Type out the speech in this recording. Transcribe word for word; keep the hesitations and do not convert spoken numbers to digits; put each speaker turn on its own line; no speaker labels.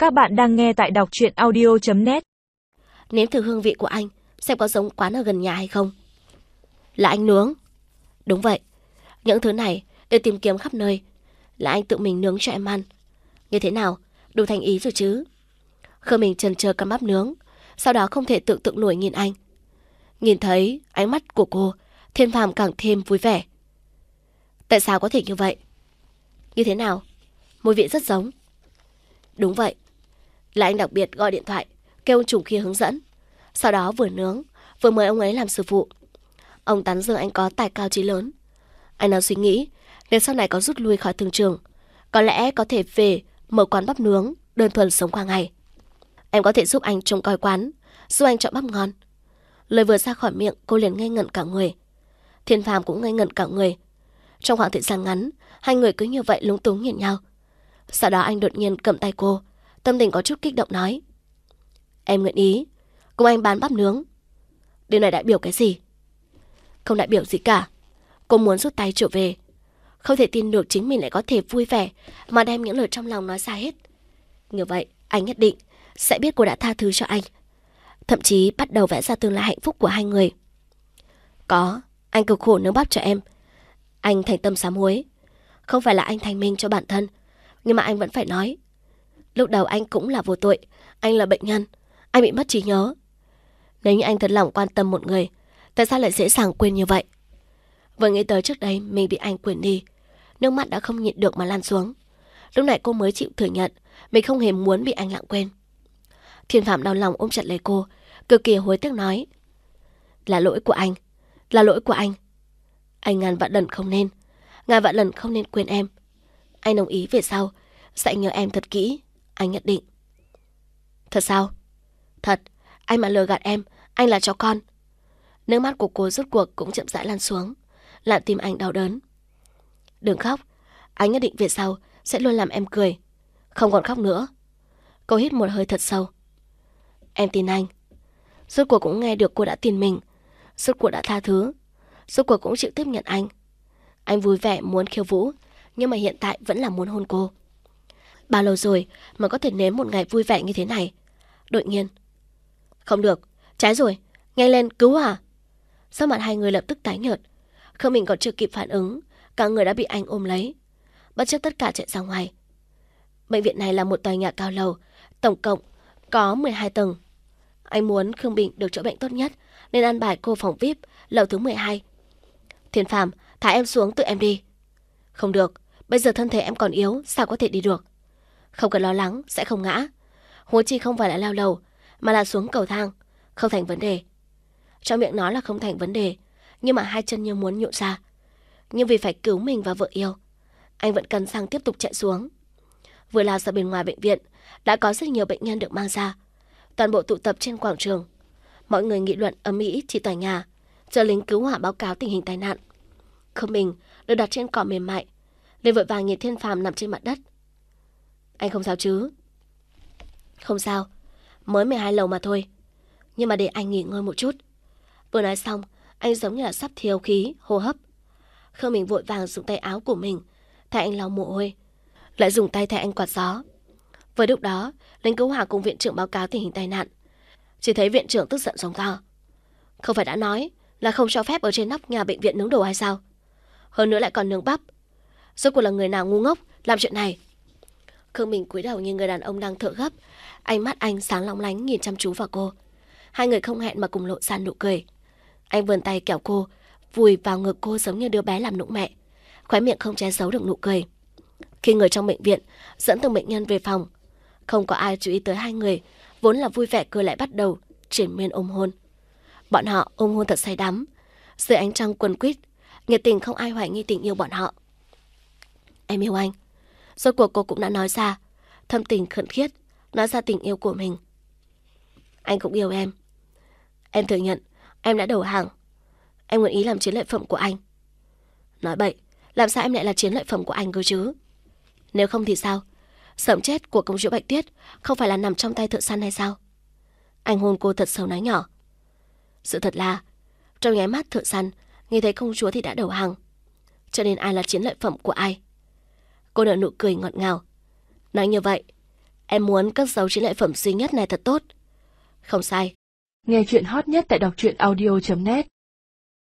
Các bạn đang nghe tại đọc truyện audio chấm net.
Nếm thử hương vị của anh, xem có giống quán ở gần nhà hay không. Là anh nướng? Đúng vậy. Những thứ này đều tìm kiếm khắp nơi. Là anh tự mình nướng cho em ăn. Như thế nào? Đủ thành ý rồi chứ? Khương Minh chần chờ cắm bắp nướng, sau đó không thể tưởng tượng nổi nhìn anh. Nhìn thấy ánh mắt của cô, Thiên Phàm càng thêm vui vẻ. Tại sao có thể như vậy? Như thế nào? Mùi vị rất giống. Đúng vậy. Là anh đặc biệt gọi điện thoại kêu ông trùm kia hướng dẫn, sau đó vừa nướng vừa mời ông ấy làm sư phụ. Ông tán dương anh có tài cao trí lớn. Anh đang suy nghĩ nếu sau này có rút lui khỏi thương trường, có lẽ có thể về mở quán bắp nướng đơn thuần sống qua ngày. Em có thể giúp anh trông coi quán, giúp anh chọn bắp ngon. Lời vừa ra khỏi miệng, cô liền ngây ngẩn cả người. Thiên Phàm cũng ngây ngẩn cả người. Trong khoảng thời gian ngắn, hai người cứ như vậy lúng túng nhìn nhau. Sau đó anh đột nhiên cầm tay cô, tâm tình có chút kích động nói: Em nguyện ý cùng anh bán bắp nướng. Điều này đại biểu cái gì? Không đại biểu gì cả. Cô muốn rút tay trở về. Không thể tin được chính mình lại có thể vui vẻ mà đem những lời trong lòng nói ra hết. Như vậy anh nhất định sẽ biết cô đã tha thứ cho anh, thậm chí bắt đầu vẽ ra tương lai hạnh phúc của hai người. Có, anh cực khổ nướng bắp cho em. Anh thành tâm sám hối. Không phải là anh thành minh cho bản thân, nhưng mà anh vẫn phải nói. Lúc đầu anh cũng là vô tội. Anh là bệnh nhân, anh bị mất trí nhớ. Nếu như anh thật lòng quan tâm một người, tại sao lại dễ dàng quên như vậy? Vừa nghĩ tới trước đây mình bị anh quên đi, nước mắt đã không nhịn được mà lan xuống. Lúc này cô mới chịu thừa nhận mình không hề muốn bị anh lãng quên. Thiên Phạm đau lòng ôm chặt lấy cô, cực kỳ hối tiếc nói: Là lỗi của anh, là lỗi của anh. Anh ngàn vạn lần không nên, ngàn vạn lần không nên quên em. Anh đồng ý về sau sẽ nhớ em thật kỹ, anh nhất định. Thật sao? Thật, anh mà lừa gạt em, anh là chó con. Nước mắt của cô rốt cuộc cũng chậm rãi lan xuống, làm tim anh đau đớn. Đừng khóc, anh nhất định về sau sẽ luôn làm em cười, không còn khóc nữa. Cô hít một hơi thật sâu. Em tin anh. Rốt cuộc cũng nghe được cô đã tin mình, rốt cuộc đã tha thứ, rốt cuộc cũng chịu tiếp nhận anh. Anh vui vẻ muốn khiêu vũ, nhưng mà hiện tại vẫn là muốn hôn cô. Bao lâu rồi mà có thể nếm một ngày vui vẻ như thế này? Đột nhiên, không được, trái rồi, nhanh lên, cứu hỏa. Sắc mặt hai người lập tức tái nhợt. Khương Minh còn chưa kịp phản ứng, cả người đã bị anh ôm lấy, bất chấp tất cả chạy ra ngoài. Bệnh viện này là một tòa nhà cao lầu, tổng cộng có mười hai tầng. Anh muốn Khương Minh được chữa bệnh tốt nhất nên an bài cô phòng vi ai pi lầu thứ mười hai. Thiên Phàm, thả em xuống, tự em đi. Không được, bây giờ thân thể em còn yếu, sao có thể đi được? Không cần lo lắng, sẽ không ngã. Huống chi không phải là leo lầu, mà là xuống cầu thang, không thành vấn đề. Trong miệng nói là không thành vấn đề, nhưng mà hai chân như muốn nhũn ra. Nhưng vì phải cứu mình và vợ yêu, anh vẫn cắn răng tiếp tục chạy xuống. Vừa lao ra bên ngoài bệnh viện, đã có rất nhiều bệnh nhân được mang ra. Toàn bộ tụ tập trên quảng trường. Mọi người nghị luận ầm ĩ chỉ tòa nhà, chờ lính cứu hỏa báo cáo tình hình tai nạn. Khương Minh được đặt trên cỏ mềm mại, liền vội vàng nhìn Thiên Phàm nằm trên mặt đất. Anh không sao chứ? Không sao, mới mười hai lầu mà thôi. Nhưng mà để anh nghỉ ngơi một chút. Vừa nói xong, anh giống như là sắp thiếu khí, hô hấp. Khương Minh vội vàng dùng tay áo của mình thay anh lau mồ hôi, lại dùng tay thay anh quạt gió. Vừa lúc đó, lính cứu hỏa cùng viện trưởng báo cáo tình hình tai nạn. Chỉ thấy viện trưởng tức giận giống to. Không phải đã nói là không cho phép ở trên nóc nhà bệnh viện nướng đồ hay sao? Hơn nữa lại còn nướng bắp. Rốt cuộc là người nào ngu ngốc làm chuyện này? Khương Minh cúi đầu như người đàn ông đang thở gấp, ánh mắt anh sáng long lánh nhìn chăm chú vào cô. Hai người không hẹn mà cùng lộ ra nụ cười. Anh vươn tay kéo cô, vùi vào ngực cô giống như đứa bé làm nũng mẹ, khóe miệng không che giấu được nụ cười. Khi người trong bệnh viện dẫn từng bệnh nhân về phòng, không có ai chú ý tới hai người vốn là vui vẻ cười lại bắt đầu triển miên ôm hôn. Bọn họ ôm hôn thật say đắm, dưới ánh trăng quần quýt, nhiệt tình không ai hoài nghi tình yêu bọn họ. Em yêu anh. Rốt cuộc cô cũng đã nói ra, thâm tình khẩn khiết, nói ra tình yêu của mình. Anh cũng yêu em. Em thừa nhận, em đã đầu hàng. Em nguyện ý làm chiến lợi phẩm của anh. Nói bậy, làm sao em lại là chiến lợi phẩm của anh cơ chứ? Nếu không thì sao? Sớm chết của công chúa Bạch Tuyết không phải là nằm trong tay thợ săn hay sao? Anh hôn cô thật sâu nói nhỏ. Sự thật là, trong nháy mắt thợ săn nghe thấy công chúa thì đã đầu hàng. Cho nên ai là chiến lợi phẩm của ai? Cô nở nụ cười ngọt ngào. Nói như vậy, Em muốn cất giấu chiến lợi phẩm duy nhất này thật tốt. Không sai.
Nghe chuyện hot nhất tại đọc truyện audio chấm net.